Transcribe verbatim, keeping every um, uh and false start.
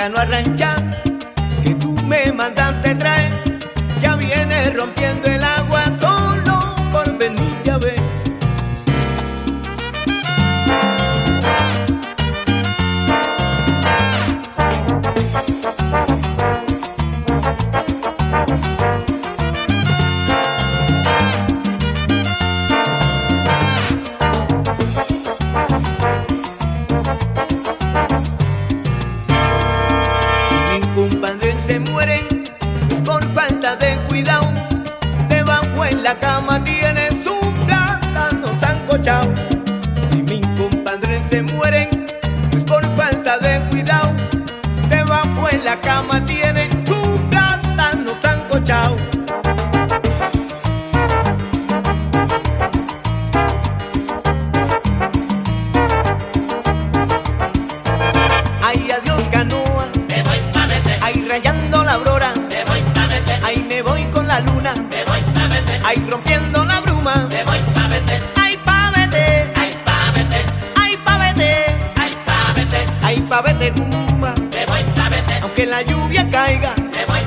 plátano a ranchar que tú me mandaste traer, ya viene rompiendo el agua solo por venir, ya ves. Se mueren por falta de cuidado, debajo en la cama tienes un plátano sancochado. Si mis compadres se mueren por falta de cuidado, debajo en la cama tienes un plátano sancochado. Ay, adiós canoa, me voy pa' meter. ay, rayando la aurora, Me voy pa' meter. ay, me voy con la luna, Me voy pa' meter. ay, rompiendo la bruma, Me voy pa' meter. ay, pa' vete, Ay, pa' meter. ay, pa' vete, Ay, pa' meter. ay, pa' vete, gumba, Me voy pa' meter. aunque la lluvia caiga, Me voy